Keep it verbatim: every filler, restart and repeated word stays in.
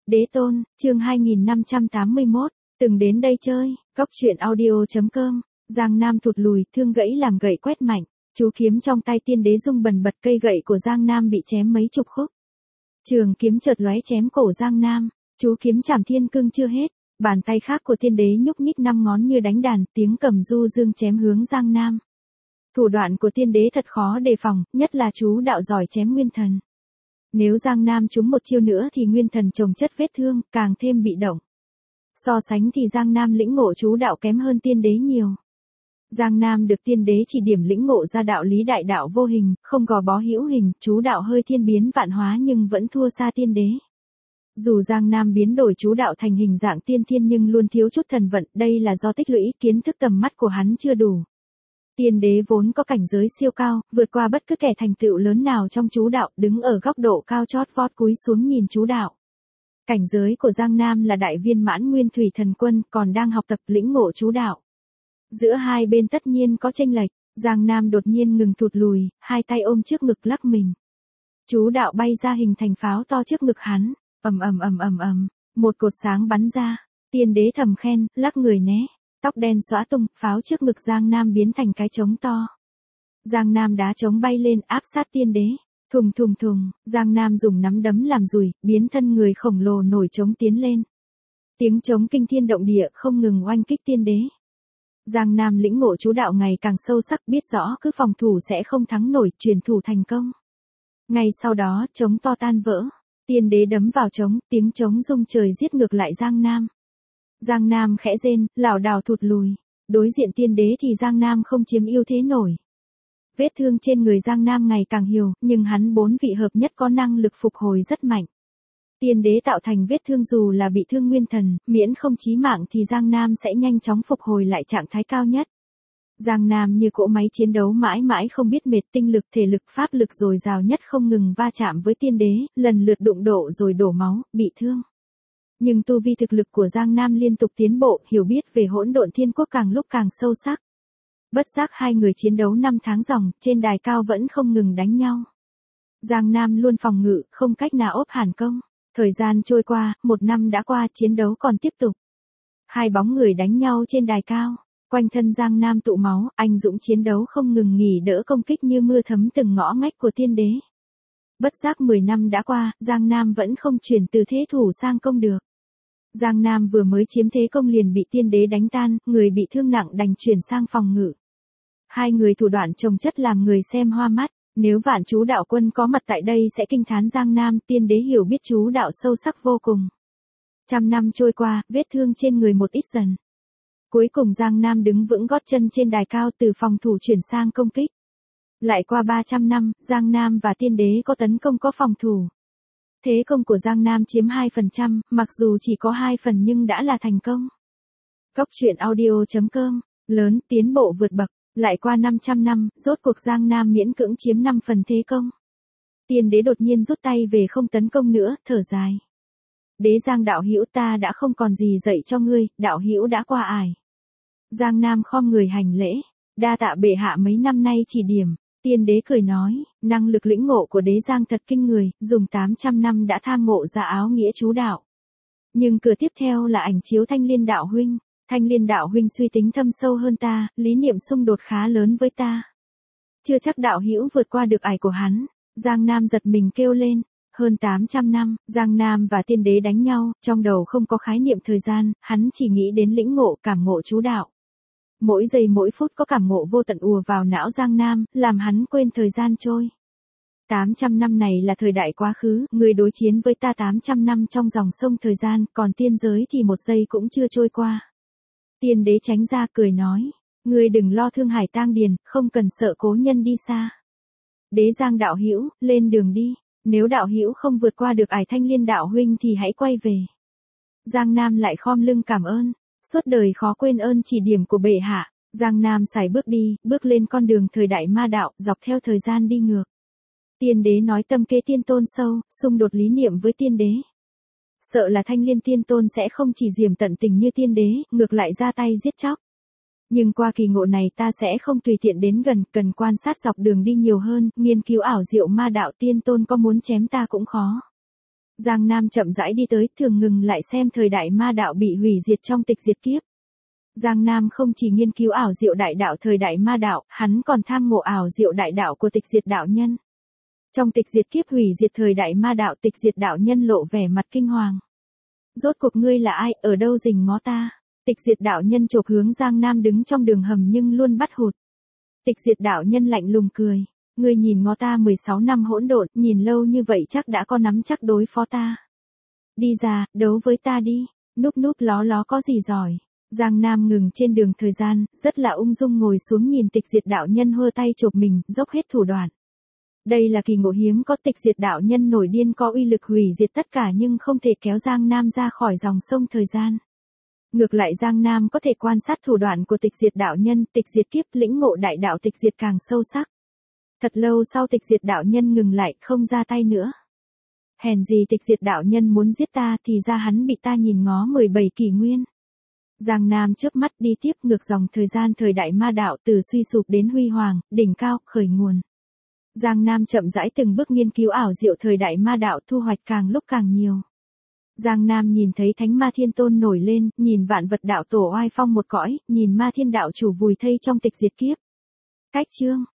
Đế tôn, chương hai nghìn năm trăm tám mươi mốt, từng đến đây chơi, góc truyện audio.com, Giang Nam thụt lùi, thương gãy làm gậy quét mạnh, chú kiếm trong tay tiên đế rung bần bật, cây gậy của Giang Nam bị chém mấy chục khúc. Trường kiếm chợt lóe chém cổ Giang Nam, chú kiếm chảm thiên cương chưa hết, bàn tay khác của tiên đế nhúc nhích năm ngón như đánh đàn, tiếng cầm du dương chém hướng Giang Nam. Thủ đoạn của tiên đế thật khó đề phòng, nhất là chú đạo giỏi chém nguyên thần. Nếu Giang Nam trúng một chiêu nữa thì nguyên thần chồng chất vết thương, càng thêm bị động. So sánh thì Giang Nam lĩnh ngộ chú đạo kém hơn tiên đế nhiều. Giang Nam được tiên đế chỉ điểm lĩnh ngộ ra đạo lý đại đạo vô hình, không gò bó hữu hình, chú đạo hơi thiên biến vạn hóa nhưng vẫn thua xa tiên đế. Dù Giang Nam biến đổi chú đạo thành hình dạng tiên thiên nhưng luôn thiếu chút thần vận, đây là do tích lũy kiến thức tầm mắt của hắn chưa đủ. Tiên đế vốn có cảnh giới siêu cao, vượt qua bất cứ kẻ thành tựu lớn nào trong chú đạo, đứng ở góc độ cao chót vót cúi xuống nhìn chú đạo. Cảnh giới của Giang Nam là đại viên mãn nguyên thủy thần quân, còn đang học tập lĩnh ngộ chú đạo. Giữa hai bên tất nhiên có chênh lệch, Giang Nam đột nhiên ngừng thụt lùi, hai tay ôm trước ngực lắc mình. Chú đạo bay ra hình thành pháo to trước ngực hắn, ầm ầm ầm ầm ầm, một cột sáng bắn ra, tiên đế thầm khen, lắc người né. Tóc đen xõa tung, pháo trước ngực Giang Nam biến thành cái trống to. Giang Nam đá trống bay lên áp sát tiên đế. Thùng thùng thùng, Giang Nam dùng nắm đấm làm dùi, biến thân người khổng lồ nổi trống tiến lên. Tiếng trống kinh thiên động địa không ngừng oanh kích tiên đế. Giang Nam lĩnh ngộ chú đạo ngày càng sâu sắc, biết rõ cứ phòng thủ sẽ không thắng nổi, truyền thủ thành công. Ngay sau đó, trống to tan vỡ. Tiên đế đấm vào trống, tiếng trống rung trời giết ngược lại Giang Nam. Giang Nam khẽ rên, lảo đảo thụt lùi. Đối diện tiên đế thì Giang Nam không chiếm ưu thế nổi. Vết thương trên người Giang Nam ngày càng nhiều, nhưng hắn bốn vị hợp nhất có năng lực phục hồi rất mạnh. Tiên đế tạo thành vết thương dù là bị thương nguyên thần, miễn không chí mạng thì Giang Nam sẽ nhanh chóng phục hồi lại trạng thái cao nhất. Giang Nam như cỗ máy chiến đấu mãi mãi không biết mệt, tinh lực thể lực pháp lực dồi dào nhất không ngừng va chạm với tiên đế, lần lượt đụng độ rồi đổ máu, bị thương. Nhưng tu vi thực lực của Giang Nam liên tục tiến bộ, hiểu biết về hỗn độn thiên quốc càng lúc càng sâu sắc. Bất giác hai người chiến đấu năm tháng ròng, trên đài cao vẫn không ngừng đánh nhau. Giang Nam luôn phòng ngự, không cách nào ốp hàn công. Thời gian trôi qua, một năm đã qua, chiến đấu còn tiếp tục. Hai bóng người đánh nhau trên đài cao, quanh thân Giang Nam tụ máu, anh dũng chiến đấu không ngừng nghỉ đỡ công kích như mưa thấm từng ngõ ngách của tiên đế. Bất giác mười năm đã qua, Giang Nam vẫn không chuyển từ thế thủ sang công được. Giang Nam vừa mới chiếm thế công liền bị tiên đế đánh tan, người bị thương nặng đành chuyển sang phòng ngự. Hai người thủ đoạn chồng chất làm người xem hoa mắt, nếu vạn chú đạo quân có mặt tại đây sẽ kinh thán Giang Nam, tiên đế hiểu biết chú đạo sâu sắc vô cùng. Trăm năm trôi qua, vết thương trên người một ít dần. Cuối cùng Giang Nam đứng vững gót chân trên đài cao từ phòng thủ chuyển sang công kích. Lại qua ba trăm năm, Giang Nam và tiên đế có tấn công có phòng thủ. Thế công của Giang Nam chiếm hai phần trăm, mặc dù chỉ có hai phần nhưng đã là thành công. Góc truyện audio.com, lớn, tiến bộ vượt bậc, lại qua năm trăm năm, rốt cuộc Giang Nam miễn cưỡng chiếm năm phần thế công. Tiên đế đột nhiên rút tay về không tấn công nữa, thở dài. Đế Giang đạo hữu, ta đã không còn gì dạy cho ngươi, đạo hữu đã qua ải. Giang Nam khom người hành lễ, đa tạ bệ hạ mấy năm nay chỉ điểm. Tiên đế cười nói, năng lực lĩnh ngộ của đế Giang thật kinh người, dùng tám trăm năm đã tham ngộ ra áo nghĩa chú đạo. Nhưng cửa tiếp theo là ảnh chiếu Thanh Liên đạo huynh. Thanh Liên đạo huynh suy tính thâm sâu hơn ta, lý niệm xung đột khá lớn với ta. Chưa chắc đạo hữu vượt qua được ải của hắn. Giang Nam giật mình kêu lên. Hơn tám trăm năm, Giang Nam và tiên đế đánh nhau, trong đầu không có khái niệm thời gian, hắn chỉ nghĩ đến lĩnh ngộ, cảm ngộ chú đạo. Mỗi giây mỗi phút có cảm ngộ vô tận ùa vào não Giang Nam, làm hắn quên thời gian trôi. tám trăm năm này là thời đại quá khứ, người đối chiến với ta tám trăm năm trong dòng sông thời gian, còn tiên giới thì một giây cũng chưa trôi qua. Tiên đế tránh ra cười nói, ngươi đừng lo thương hải tang điền, không cần sợ cố nhân đi xa. Đế Giang đạo hữu, lên đường đi, nếu đạo hữu không vượt qua được ải Thanh Liên đạo huynh thì hãy quay về. Giang Nam lại khom lưng cảm ơn. Suốt đời khó quên ơn chỉ điểm của bệ hạ, Giang Nam sải bước đi, bước lên con đường thời đại ma đạo, dọc theo thời gian đi ngược. Tiên đế nói tâm kế tiên tôn sâu, xung đột lý niệm với tiên đế. Sợ là Thanh Liên tiên tôn sẽ không chỉ diềm tận tình như tiên đế, ngược lại ra tay giết chóc. Nhưng qua kỳ ngộ này ta sẽ không tùy tiện đến gần, cần quan sát dọc đường đi nhiều hơn, nghiên cứu ảo diệu ma đạo, tiên tôn có muốn chém ta cũng khó. Giang Nam chậm rãi đi tới, thường ngừng lại xem thời đại ma đạo bị hủy diệt trong tịch diệt kiếp. Giang Nam không chỉ nghiên cứu ảo diệu đại đạo thời đại ma đạo, hắn còn tham ngộ ảo diệu đại đạo của tịch diệt đạo nhân. Trong tịch diệt kiếp hủy diệt thời đại ma đạo, tịch diệt đạo nhân lộ vẻ mặt kinh hoàng. Rốt cuộc ngươi là ai, ở đâu rình ngó ta? Tịch diệt đạo nhân chộp hướng Giang Nam đứng trong đường hầm nhưng luôn bắt hụt. Tịch diệt đạo nhân lạnh lùng cười. Ngươi nhìn ngó ta mười sáu năm hỗn độn, nhìn lâu như vậy chắc đã có nắm chắc đối phó ta. Đi ra, đấu với ta đi, núp núp ló ló có gì giỏi. Giang Nam ngừng trên đường thời gian, rất là ung dung ngồi xuống nhìn tịch diệt đạo nhân hơ tay chộp mình, dốc hết thủ đoạn. Đây là kỳ ngộ hiếm có, tịch diệt đạo nhân nổi điên có uy lực hủy diệt tất cả nhưng không thể kéo Giang Nam ra khỏi dòng sông thời gian. Ngược lại Giang Nam có thể quan sát thủ đoạn của tịch diệt đạo nhân, tịch diệt kiếp lĩnh ngộ đại đạo tịch diệt càng sâu sắc. Thật lâu sau tịch diệt đạo nhân ngừng lại, không ra tay nữa. Hèn gì tịch diệt đạo nhân muốn giết ta thì ra hắn bị ta nhìn ngó mười bảy kỷ nguyên. Giang Nam chớp mắt đi tiếp ngược dòng thời gian thời đại ma đạo từ suy sụp đến huy hoàng, đỉnh cao, khởi nguồn. Giang Nam chậm rãi từng bước nghiên cứu ảo diệu thời đại ma đạo thu hoạch càng lúc càng nhiều. Giang Nam nhìn thấy Thánh Ma Thiên Tôn nổi lên, nhìn vạn vật đạo tổ oai phong một cõi, nhìn Ma Thiên đạo chủ vùi thây trong tịch diệt kiếp. Cách chương